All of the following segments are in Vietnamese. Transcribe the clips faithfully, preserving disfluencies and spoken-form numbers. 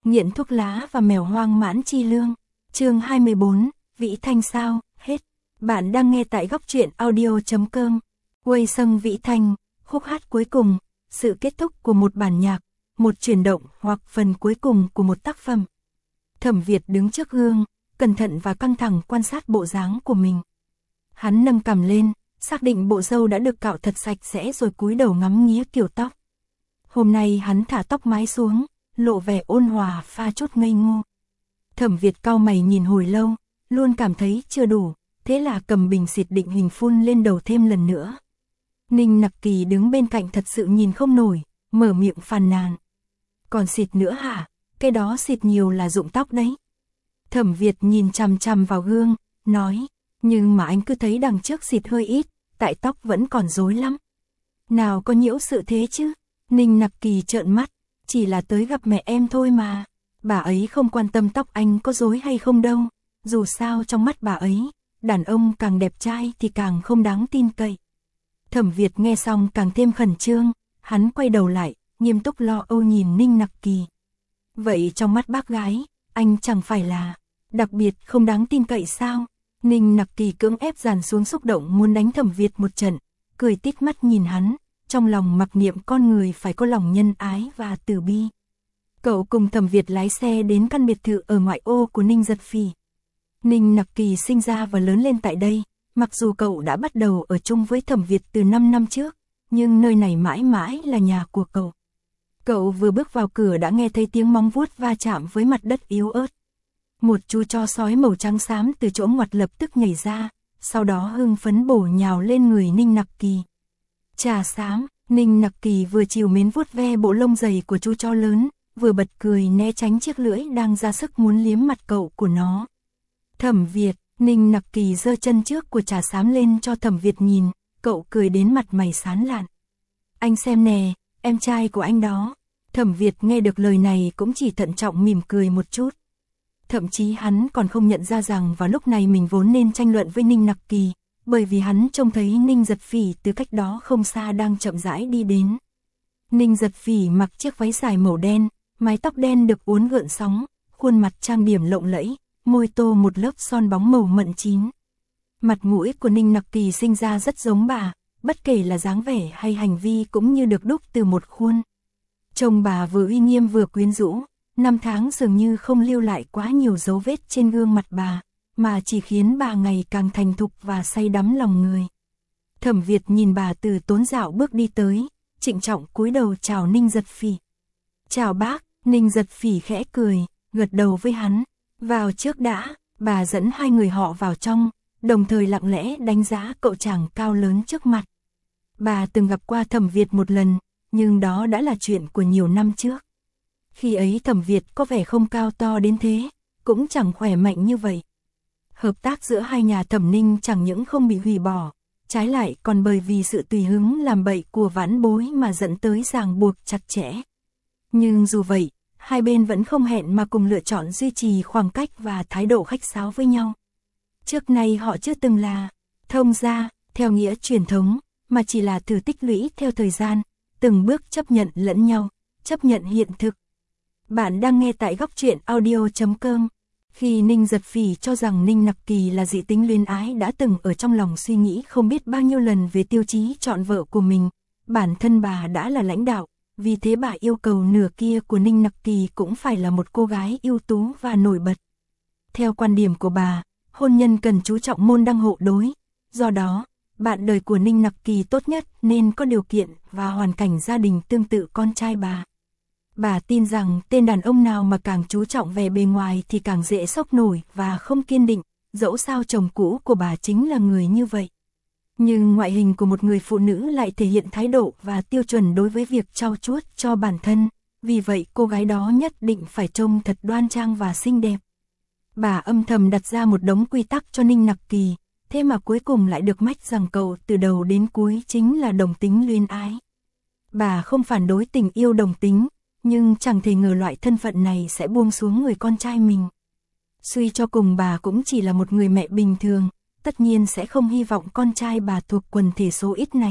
Nghiện thuốc lá và mèo hoang mãn chi lương. Chương hai mươi bốn, Vĩ Thanh sao, hết. Bạn đang nghe tại góc truyện audio chấm com. Quây sân Vĩ Thanh, khúc hát cuối cùng, sự kết thúc của một bản nhạc, một chuyển động hoặc phần cuối cùng của một tác phẩm. Thẩm Việt đứng trước gương, cẩn thận và căng thẳng quan sát bộ dáng của mình. Hắn nâng cằm lên, xác định bộ râu đã được cạo thật sạch sẽ rồi cúi đầu ngắm nghía kiểu tóc. Hôm nay hắn thả tóc mái xuống, lộ vẻ ôn hòa pha chút ngây ngô. Thẩm Việt cau mày nhìn hồi lâu, luôn cảm thấy chưa đủ, thế là cầm bình xịt định hình phun lên đầu thêm lần nữa. Ninh Nặc Kỳ đứng bên cạnh thật sự nhìn không nổi, mở miệng phàn nàn. Còn xịt nữa hả? Cái đó xịt nhiều là rụng tóc đấy. Thẩm Việt nhìn chằm chằm vào gương, nói, nhưng mà anh cứ thấy đằng trước xịt hơi ít, tại tóc vẫn còn rối lắm. Nào có nhiễu sự thế chứ? Ninh Nặc Kỳ trợn mắt, chỉ là tới gặp mẹ em thôi mà. Bà ấy không quan tâm tóc anh có rối hay không đâu, dù sao trong mắt bà ấy, đàn ông càng đẹp trai thì càng không đáng tin cậy. Thẩm Việt nghe xong càng thêm khẩn trương, hắn quay đầu lại, nghiêm túc lo âu nhìn Ninh Nặc Kỳ. Vậy trong mắt bác gái, anh chẳng phải là đặc biệt không đáng tin cậy sao? Ninh Nặc Kỳ cưỡng ép dàn xuống xúc động muốn đánh Thẩm Việt một trận, cười tít mắt nhìn hắn, trong lòng mặc niệm con người phải có lòng nhân ái và từ bi. Cậu cùng Thẩm Việt lái xe đến căn biệt thự ở ngoại ô của Ninh Giật Phỉ. Ninh Nặc Kỳ sinh ra và lớn lên tại đây, mặc dù cậu đã bắt đầu ở chung với Thẩm Việt từ năm năm trước, nhưng nơi này mãi mãi là nhà của cậu. Cậu vừa bước vào cửa đã nghe thấy tiếng móng vuốt va chạm với mặt đất yếu ớt. Một chú chó sói màu trắng xám từ chỗ ngoặt lập tức nhảy ra, sau đó hưng phấn bổ nhào lên người Ninh Nặc Kỳ. Trà xám, Ninh Nặc Kỳ vừa chiều mến vuốt ve bộ lông dày của chú chó lớn, vừa bật cười né tránh chiếc lưỡi đang ra sức muốn liếm mặt cậu của nó. Thẩm Việt, Ninh Nặc Kỳ giơ chân trước của trà xám lên cho Thẩm Việt nhìn, cậu cười đến mặt mày sán lạn. Anh xem nè, em trai của anh đó. Thẩm Việt nghe được lời này cũng chỉ thận trọng mỉm cười một chút. Thậm chí hắn còn không nhận ra rằng vào lúc này mình vốn nên tranh luận với Ninh Nặc Kỳ, bởi vì hắn trông thấy Ninh Giật Phỉ từ cách đó không xa đang chậm rãi đi đến. Ninh Giật Phỉ mặc chiếc váy dài màu đen, mái tóc đen được uốn gợn sóng, khuôn mặt trang điểm lộng lẫy, môi tô một lớp son bóng màu mận chín. Mặt mũi của Ninh Nặc Kỳ sinh ra rất giống bà, bất kể là dáng vẻ hay hành vi cũng như được đúc từ một khuôn. Trông bà vừa uy nghiêm vừa quyến rũ, năm tháng dường như không lưu lại quá nhiều dấu vết trên gương mặt bà, mà chỉ khiến bà ngày càng thành thục và say đắm lòng người. Thẩm Việt nhìn bà từ tốn dạo bước đi tới, trịnh trọng cúi đầu chào Ninh Giật Phỉ. Chào bác, Ninh Giật Phỉ khẽ cười, gật đầu với hắn. Vào trước đã, bà dẫn hai người họ vào trong, đồng thời lặng lẽ đánh giá cậu chàng cao lớn trước mặt. Bà từng gặp qua Thẩm Việt một lần, nhưng đó đã là chuyện của nhiều năm trước. Khi ấy Thẩm Việt có vẻ không cao to đến thế, cũng chẳng khỏe mạnh như vậy. Hợp tác giữa hai nhà Thẩm Ninh chẳng những không bị hủy bỏ, trái lại còn bởi vì sự tùy hứng làm bậy của vãn bối mà dẫn tới ràng buộc chặt chẽ. Nhưng dù vậy, hai bên vẫn không hẹn mà cùng lựa chọn duy trì khoảng cách và thái độ khách sáo với nhau. Trước nay họ chưa từng là thông gia, theo nghĩa truyền thống, mà chỉ là thử tích lũy theo thời gian, từng bước chấp nhận lẫn nhau, chấp nhận hiện thực. Bạn đang nghe tại góc truyện audio chấm com. Khi Ninh Giật Phỉ cho rằng Ninh Nặc Kỳ là dị tính luyến ái đã từng ở trong lòng suy nghĩ không biết bao nhiêu lần về tiêu chí chọn vợ của mình, bản thân bà đã là lãnh đạo, vì thế bà yêu cầu nửa kia của Ninh Nặc Kỳ cũng phải là một cô gái ưu tú và nổi bật. Theo quan điểm của bà, hôn nhân cần chú trọng môn đăng hộ đối, do đó, bạn đời của Ninh Nặc Kỳ tốt nhất nên có điều kiện và hoàn cảnh gia đình tương tự con trai bà. Bà tin rằng tên đàn ông nào mà càng chú trọng vẻ bề ngoài thì càng dễ sốc nổi và không kiên định, dẫu sao chồng cũ của bà chính là người như vậy. Nhưng ngoại hình của một người phụ nữ lại thể hiện thái độ và tiêu chuẩn đối với việc trau chuốt cho bản thân, vì vậy cô gái đó nhất định phải trông thật đoan trang và xinh đẹp. Bà âm thầm đặt ra một đống quy tắc cho Ninh Nặc Kỳ, thế mà cuối cùng lại được mách rằng cậu từ đầu đến cuối chính là đồng tính luyến ái. Bà không phản đối tình yêu đồng tính, nhưng chẳng thể ngờ loại thân phận này sẽ buông xuống người con trai mình. Suy cho cùng bà cũng chỉ là một người mẹ bình thường, tất nhiên sẽ không hy vọng con trai bà thuộc quần thể số ít này.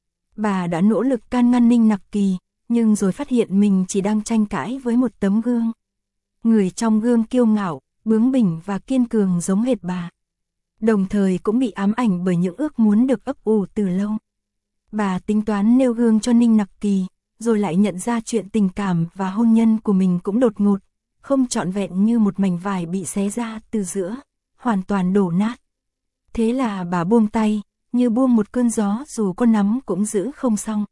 Bà đã nỗ lực can ngăn Ninh Nặc Kỳ, nhưng rồi phát hiện mình chỉ đang tranh cãi với một tấm gương. người trong gương kiêu ngạo, bướng bỉnh và kiên cường giống hệt bà. Đồng thời cũng bị ám ảnh bởi những ước muốn được ấp ủ từ lâu. Bà tính toán nêu gương cho Ninh Nặc Kỳ, rồi lại nhận ra chuyện tình cảm và hôn nhân của mình cũng đột ngột, không trọn vẹn như một mảnh vải bị xé ra từ giữa, hoàn toàn đổ nát. Thế là bà buông tay, như buông một cơn gió dù có nắm cũng giữ không xong.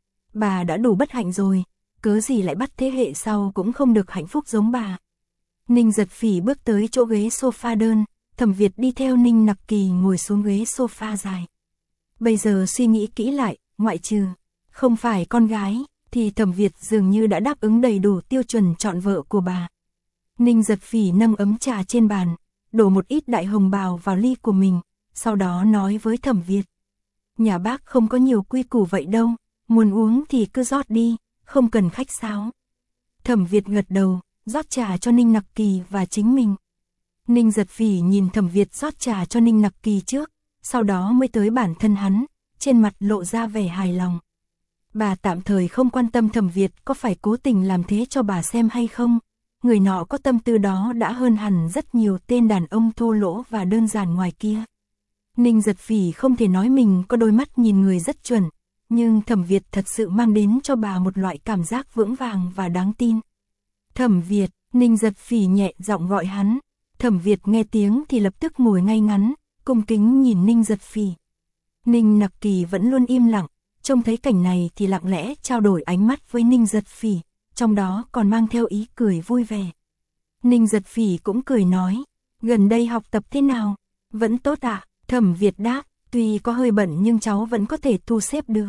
Bà đã đủ bất hạnh rồi, cớ gì lại bắt thế hệ sau cũng không được hạnh phúc giống bà. Ninh Giật Phỉ bước tới chỗ ghế sofa đơn, Thẩm Việt đi theo Ninh Nặc Kỳ ngồi xuống ghế sofa dài. Bây giờ suy nghĩ kỹ lại, ngoại trừ không phải con gái, thì Thẩm Việt dường như đã đáp ứng đầy đủ tiêu chuẩn chọn vợ của bà. Ninh Giật Phỉ nâng ấm trà trên bàn, đổ một ít đại hồng bào vào ly của mình, sau đó nói với Thẩm Việt. Nhà bác không có nhiều quy củ vậy đâu, muốn uống thì cứ rót đi, không cần khách sáo. Thẩm Việt gật đầu, rót trà cho Ninh Nặc Kỳ và chính mình. Ninh Giật Phỉ nhìn Thẩm Việt rót trà cho Ninh Nặc Kỳ trước, sau đó mới tới bản thân hắn, trên mặt lộ ra vẻ hài lòng. Bà tạm thời không quan tâm Thẩm Việt có phải cố tình làm thế cho bà xem hay không, người nọ có tâm tư đó đã hơn hẳn rất nhiều tên đàn ông thô lỗ và đơn giản ngoài kia. Ninh Giật Phỉ không thể nói mình có đôi mắt nhìn người rất chuẩn, nhưng Thẩm Việt thật sự mang đến cho bà một loại cảm giác vững vàng và đáng tin. Thẩm Việt, Ninh Giật Phỉ nhẹ giọng gọi hắn. Thẩm Việt nghe tiếng thì lập tức ngồi ngay ngắn, cung kính nhìn Ninh Giật Phỉ. Ninh Nặc Kỳ vẫn luôn im lặng, trông thấy cảnh này thì lặng lẽ trao đổi ánh mắt với Ninh Giật Phỉ, trong đó còn mang theo ý cười vui vẻ. Ninh Giật Phỉ cũng cười nói, gần đây học tập thế nào? Vẫn tốt ạ, à? Thẩm Việt đáp, tuy có hơi bận nhưng cháu vẫn có thể thu xếp được.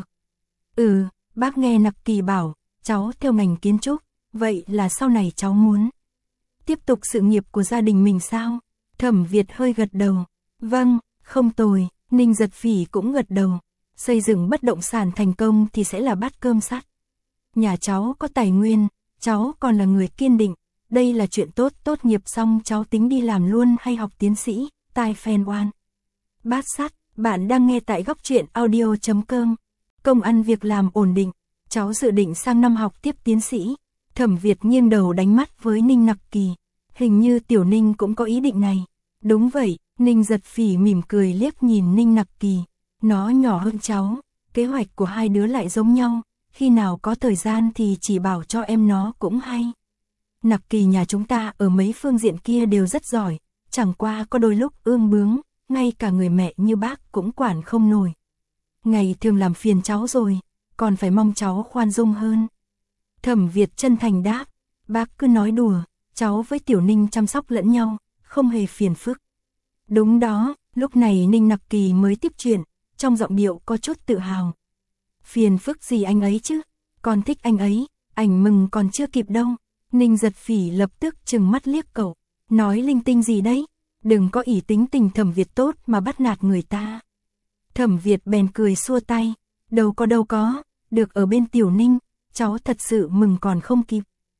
Ừ, bác nghe Nặc Kỳ bảo, cháu theo ngành kiến trúc, vậy là sau này cháu muốn tiếp tục sự nghiệp của gia đình mình sao? Thẩm Việt hơi gật đầu, vâng, không tồi. Ninh Giật Phỉ cũng gật đầu, xây dựng bất động sản thành công thì sẽ là bát cơm sắt. Nhà cháu có tài nguyên, cháu còn là người kiên định, đây là chuyện tốt. Tốt nghiệp xong cháu tính đi làm luôn hay học tiến sĩ? Tai Fan One. Bát sắt, bạn đang nghe tại góc truyện audio chấm com. Công ăn việc làm ổn định, cháu dự định sang năm học tiếp tiến sĩ. Thẩm Việt nghiêng đầu đánh mắt với Ninh Nặc Kỳ, hình như Tiểu Ninh cũng có ý định này. Đúng vậy, Ninh Giật Phỉ mỉm cười liếc nhìn Ninh Nặc Kỳ, nó nhỏ hơn cháu, kế hoạch của hai đứa lại giống nhau, khi nào có thời gian thì chỉ bảo cho em nó cũng hay. Nặc Kỳ nhà chúng ta ở mấy phương diện kia đều rất giỏi, chẳng qua có đôi lúc ương bướng, ngay cả người mẹ như bác cũng quản không nổi. Ngày thường làm phiền cháu rồi, còn phải mong cháu khoan dung hơn. Thẩm Việt chân thành đáp, bác cứ nói đùa, cháu với Tiểu Ninh chăm sóc lẫn nhau, không hề phiền phức. Đúng đó, lúc này Ninh Nặc Kỳ mới tiếp chuyện, trong giọng điệu có chút tự hào. Phiền phức gì anh ấy chứ, con thích anh ấy, ảnh mừng còn chưa kịp đâu. Ninh Giật Phỉ lập tức trừng mắt liếc cậu, nói linh tinh gì đấy, đừng có ỷ tính tình Thẩm Việt tốt mà bắt nạt người ta. Thẩm Việt bèn cười xua tay, đâu có đâu có, được ở bên Tiểu Ninh, cháu thật sự mừng còn không kịp.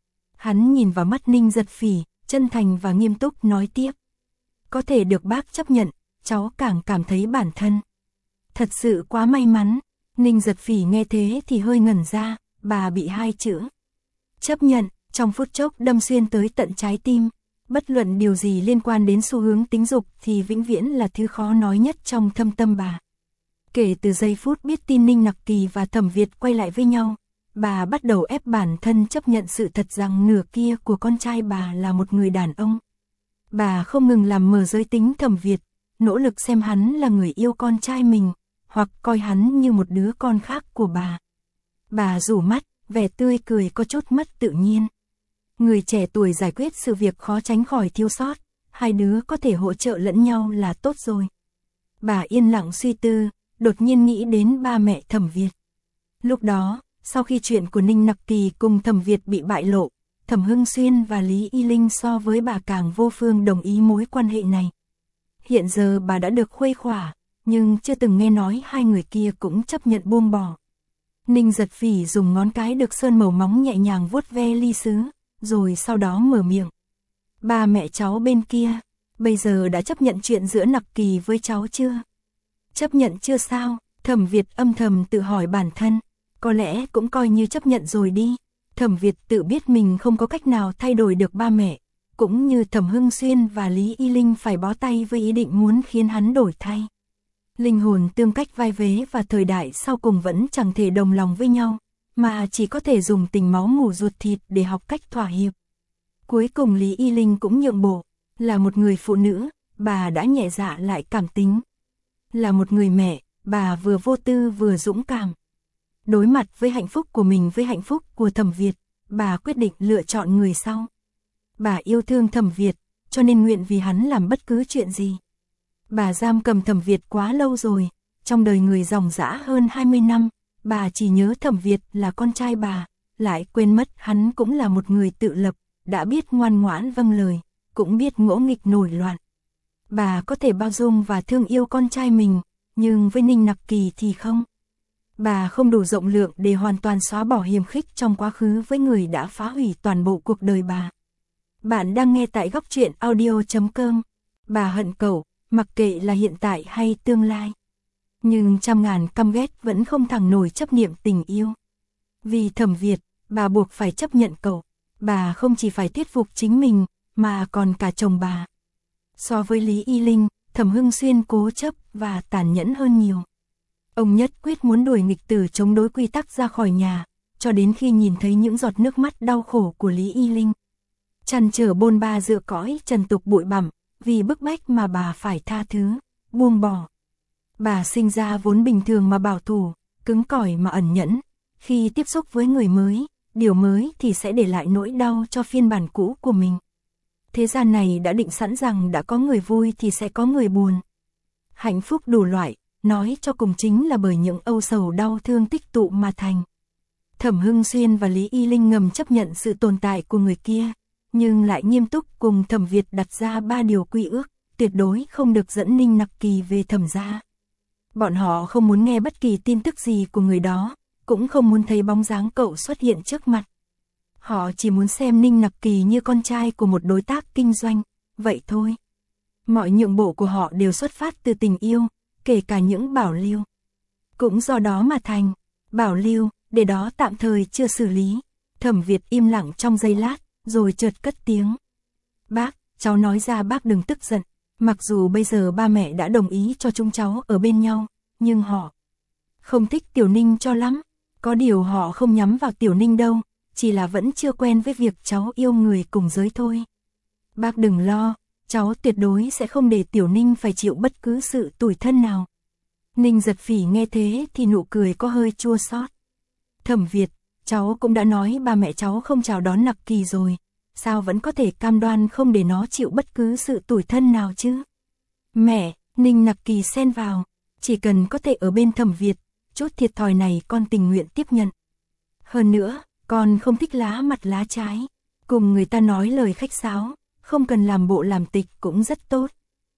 Hắn nhìn vào mắt Ninh Giật Phỉ, chân thành và nghiêm túc nói tiếp. Có thể được bác chấp nhận, cháu càng cảm thấy bản thân thật sự quá may mắn. Ninh Giật Phỉ nghe thế thì hơi ngẩn ra, bà bị hai chữ chấp nhận, trong phút chốc đâm xuyên tới tận trái tim. Bất luận điều gì liên quan đến xu hướng tính dục thì vĩnh viễn là thứ khó nói nhất trong thâm tâm bà. Kể từ giây phút biết tin Ninh Nặc Kỳ và Thẩm Việt quay lại với nhau, bà bắt đầu ép bản thân chấp nhận sự thật rằng nửa kia của con trai bà là một người đàn ông. Bà không ngừng làm mờ giới tính Thẩm Việt, nỗ lực xem hắn là người yêu con trai mình, hoặc coi hắn như một đứa con khác của bà. Bà rủ mắt, vẻ tươi cười có chút mất tự nhiên. Người trẻ tuổi giải quyết sự việc khó tránh khỏi thiếu sót, hai đứa có thể hỗ trợ lẫn nhau là tốt rồi. Bà yên lặng suy tư, đột nhiên nghĩ đến ba mẹ Thẩm Việt. Lúc đó, sau khi chuyện của Ninh Nặc Kỳ cùng Thẩm Việt bị bại lộ, Thẩm Hưng Xuyên và Lý Y Linh so với bà càng vô phương đồng ý mối quan hệ này. Hiện giờ bà đã được khuây khỏa, nhưng chưa từng nghe nói hai người kia cũng chấp nhận buông bỏ. Ninh Giật Phỉ dùng ngón cái được sơn màu móng nhẹ nhàng vuốt ve ly sứ, rồi sau đó mở miệng. Ba mẹ cháu bên kia, bây giờ đã chấp nhận chuyện giữa Nặc Kỳ với cháu chưa? Chấp nhận chưa sao? Thẩm Việt âm thầm tự hỏi bản thân, có lẽ cũng coi như chấp nhận rồi đi. Thẩm Việt tự biết mình không có cách nào thay đổi được ba mẹ, cũng như Thẩm Hưng Xuyên và Lý Y Linh phải bó tay với ý định muốn khiến hắn đổi thay. Linh hồn tương cách vai vế và thời đại sau cùng vẫn chẳng thể đồng lòng với nhau, mà chỉ có thể dùng tình máu mủ ruột thịt để học cách thỏa hiệp. Cuối cùng Lý Y Linh cũng nhượng bộ, là một người phụ nữ, bà đã nhẹ dạ lại cảm tính. Là một người mẹ, bà vừa vô tư vừa dũng cảm. Đối mặt với hạnh phúc của mình với hạnh phúc của Thẩm Việt, bà quyết định lựa chọn người sau. Bà yêu thương Thẩm Việt, cho nên nguyện vì hắn làm bất cứ chuyện gì. Bà giam cầm Thẩm Việt quá lâu rồi, trong đời người dòng dã hơn hai mươi năm, bà chỉ nhớ Thẩm Việt là con trai bà, lại quên mất hắn cũng là một người tự lập, đã biết ngoan ngoãn vâng lời, cũng biết ngỗ nghịch nổi loạn. Bà có thể bao dung và thương yêu con trai mình, nhưng với Ninh Nặc Kỳ thì không. Bà không đủ rộng lượng để hoàn toàn xóa bỏ hiềm khích trong quá khứ với người đã phá hủy toàn bộ cuộc đời bà. Bạn đang nghe tại góc truyện audio chấm com. Bà hận cậu, mặc kệ là hiện tại hay tương lai. Nhưng trăm ngàn căm ghét vẫn không thẳng nổi chấp niệm tình yêu. Vì Thẩm Việt, bà buộc phải chấp nhận cậu. Bà không chỉ phải thuyết phục chính mình, mà còn cả chồng bà. So với Lý Y Linh, Thẩm Hưng Xuyên cố chấp và tàn nhẫn hơn nhiều. Ông nhất quyết muốn đuổi nghịch tử chống đối quy tắc ra khỏi nhà, cho đến khi nhìn thấy những giọt nước mắt đau khổ của Lý Y Linh. Trăn trở bôn ba dựa cõi trần tục bụi bặm, vì bức bách mà bà phải tha thứ, buông bỏ. Bà sinh ra vốn bình thường mà bảo thủ, cứng cỏi mà ẩn nhẫn. Khi tiếp xúc với người mới, điều mới thì sẽ để lại nỗi đau cho phiên bản cũ của mình. Thế gian này đã định sẵn rằng đã có người vui thì sẽ có người buồn. Hạnh phúc đủ loại, nói cho cùng chính là bởi những âu sầu đau thương tích tụ mà thành. Thẩm Hưng Xuyên và Lý Y Linh ngầm chấp nhận sự tồn tại của người kia, nhưng lại nghiêm túc cùng Thẩm Việt đặt ra ba điều quy ước, tuyệt đối không được dẫn Ninh Nặc Kỳ về Thẩm gia. Bọn họ không muốn nghe bất kỳ tin tức gì của người đó, cũng không muốn thấy bóng dáng cậu xuất hiện trước mặt. Họ chỉ muốn xem Ninh Nặc Kỳ như con trai của một đối tác kinh doanh, vậy thôi. Mọi nhượng bộ của họ đều xuất phát từ tình yêu, kể cả những bảo lưu. Cũng do đó mà thành, bảo lưu, để đó tạm thời chưa xử lý. Thẩm Việt im lặng trong giây lát, rồi chợt cất tiếng. Bác, cháu nói ra bác đừng tức giận. Mặc dù bây giờ ba mẹ đã đồng ý cho chúng cháu ở bên nhau, nhưng họ không thích Tiểu Ninh cho lắm. Có điều họ không nhắm vào Tiểu Ninh đâu, chỉ là vẫn chưa quen với việc cháu yêu người cùng giới thôi. Bác đừng lo, cháu tuyệt đối sẽ không để Tiểu Ninh phải chịu bất cứ sự tủi thân nào. Ninh Giật Phỉ nghe thế thì nụ cười có hơi chua xót. Thẩm Việt, cháu cũng đã nói ba mẹ cháu không chào đón Nặc Kỳ rồi, sao vẫn có thể cam đoan không để nó chịu bất cứ sự tủi thân nào chứ? Mẹ, Ninh Nặc Kỳ xen vào, chỉ cần có thể ở bên Thẩm Việt, chút thiệt thòi này con tình nguyện tiếp nhận. Hơn nữa, con không thích lá mặt lá trái, cùng người ta nói lời khách sáo, không cần làm bộ làm tịch cũng rất tốt.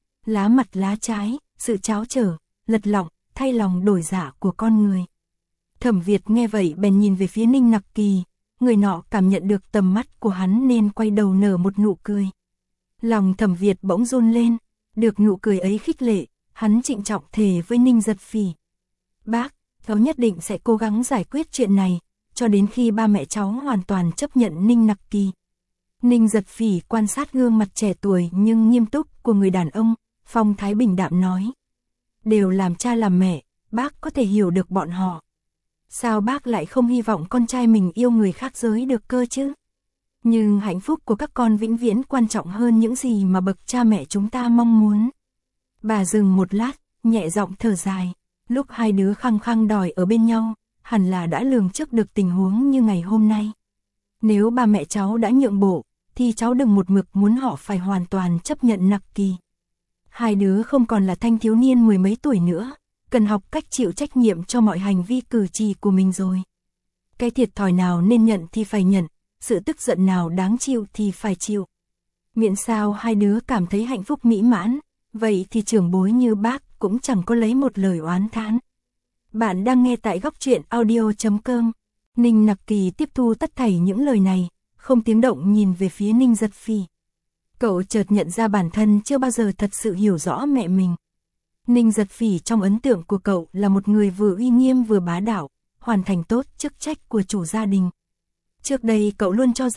Lá mặt lá trái, sự tráo trở, lật lọng, thay lòng đổi dạ của con người. Thẩm Việt nghe vậy bèn nhìn về phía Ninh Nặc Kỳ, người nọ cảm nhận được tầm mắt của hắn nên quay đầu nở một nụ cười. Lòng Thẩm Việt bỗng run lên, được nụ cười ấy khích lệ, hắn trịnh trọng thề với Ninh Giật Phỉ. Bác, cháu nhất định sẽ cố gắng giải quyết chuyện này, cho đến khi ba mẹ cháu hoàn toàn chấp nhận Ninh Nặc Kỳ. Ninh Giật Phỉ quan sát gương mặt trẻ tuổi nhưng nghiêm túc của người đàn ông, phong thái bình đạm nói. Đều làm cha làm mẹ, bác có thể hiểu được bọn họ. Sao bác lại không hy vọng con trai mình yêu người khác giới được cơ chứ? Nhưng hạnh phúc của các con vĩnh viễn quan trọng hơn những gì mà bậc cha mẹ chúng ta mong muốn. Bà dừng một lát, nhẹ giọng thở dài. Lúc hai đứa khăng khăng đòi ở bên nhau, hẳn là đã lường trước được tình huống như ngày hôm nay. Nếu ba mẹ cháu đã nhượng bộ, thì cháu đừng một mực muốn họ phải hoàn toàn chấp nhận Nặc Kỳ. Hai đứa không còn là thanh thiếu niên mười mấy tuổi nữa, cần học cách chịu trách nhiệm cho mọi hành vi cử chỉ của mình rồi. Cái thiệt thòi nào nên nhận thì phải nhận, sự tức giận nào đáng chịu thì phải chịu. Miễn sao hai đứa cảm thấy hạnh phúc mỹ mãn, vậy thì trưởng bối như bác cũng chẳng có lấy một lời oán thán. Bạn đang nghe tại góc truyện audio chấm com. Ninh Nặc Kỳ tiếp thu tất thảy những lời này, không tiếng động nhìn về phía Ninh Giật Phỉ. Cậu chợt nhận ra bản thân chưa bao giờ thật sự hiểu rõ mẹ mình. Ninh Giật Phỉ trong ấn tượng của cậu là một người vừa uy nghiêm vừa bá đạo, hoàn thành tốt chức trách của chủ gia đình. Trước đây cậu luôn cho rằng,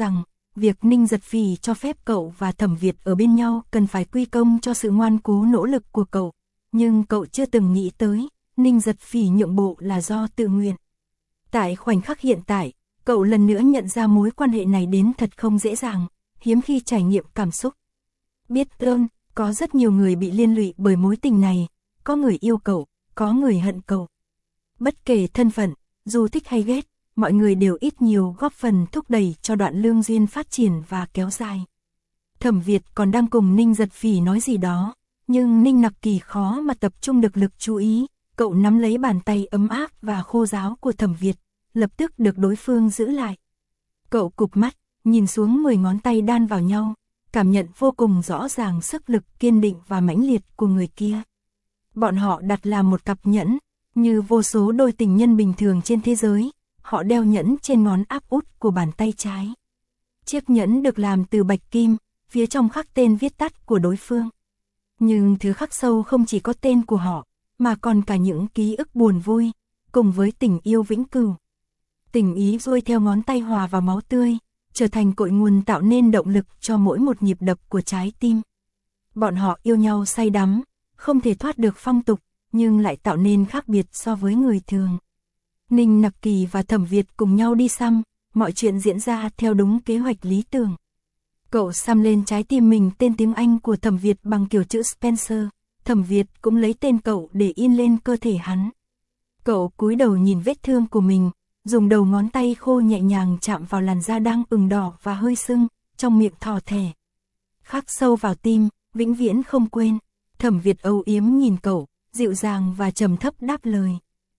việc Ninh Giật Phỉ cho phép cậu và Thẩm Việt ở bên nhau cần phải quy công cho sự ngoan cố nỗ lực của cậu, nhưng cậu chưa từng nghĩ tới, Ninh Giật Phỉ nhượng bộ là do tự nguyện. Tại khoảnh khắc hiện tại, cậu lần nữa nhận ra mối quan hệ này đến thật không dễ dàng, hiếm khi trải nghiệm cảm xúc. Biết ơn, có rất nhiều người bị liên lụy bởi mối tình này, có người yêu cậu, có người hận cậu. Bất kể thân phận, dù thích hay ghét, mọi người đều ít nhiều góp phần thúc đẩy cho đoạn lương duyên phát triển và kéo dài. Thẩm Việt còn đang cùng Ninh Giật Phỉ nói gì đó, nhưng Ninh Nặc Kỳ khó mà tập trung được lực chú ý, cậu nắm lấy bàn tay ấm áp và khô ráo của Thẩm Việt, lập tức được đối phương giữ lại. Cậu cụp mắt, nhìn xuống mười ngón tay đan vào nhau, cảm nhận vô cùng rõ ràng sức lực kiên định và mãnh liệt của người kia. Bọn họ đặt là một cặp nhẫn, như vô số đôi tình nhân bình thường trên thế giới, họ đeo nhẫn trên ngón áp út của bàn tay trái. Chiếc nhẫn được làm từ bạch kim, phía trong khắc tên viết tắt của đối phương. Nhưng thứ khắc sâu không chỉ có tên của họ, mà còn cả những ký ức buồn vui, cùng với tình yêu vĩnh cửu. Tình ý xuôi theo ngón tay hòa vào máu tươi, trở thành cội nguồn tạo nên động lực cho mỗi một nhịp đập của trái tim. Bọn họ yêu nhau say đắm, không thể thoát được phong tục, nhưng lại tạo nên khác biệt so với người thường. Ninh Nặc Kỳ và Thẩm Việt cùng nhau đi xăm, mọi chuyện diễn ra theo đúng kế hoạch lý tưởng. Cậu xăm lên trái tim mình tên tiếng Anh của Thẩm Việt bằng kiểu chữ Spencer, Thẩm Việt cũng lấy tên cậu để in lên cơ thể hắn. Cậu cúi đầu nhìn vết thương của mình, dùng đầu ngón tay khô nhẹ nhàng chạm vào làn da đang ửng đỏ và hơi sưng, trong miệng thò thẻ. Khắc sâu vào tim, vĩnh viễn không quên. Thẩm Việt âu yếm nhìn cậu, dịu dàng và trầm thấp đáp lời.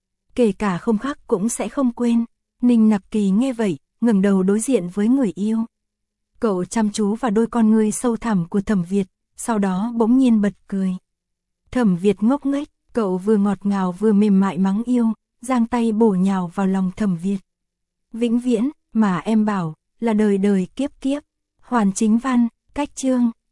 Kể cả không khắc cũng sẽ không quên. Ninh Nặc Kỳ nghe vậy, ngẩng đầu đối diện với người yêu. Cậu chăm chú vào đôi con ngươi sâu thẳm của Thẩm Việt, sau đó bỗng nhiên bật cười. Thẩm Việt ngốc nghếch, cậu vừa ngọt ngào vừa mềm mại mắng yêu, giang tay bổ nhào vào lòng Thẩm Việt. Vĩnh viễn, mà em bảo, là đời đời kiếp kiếp. Hoàn Chính Văn, cách chương.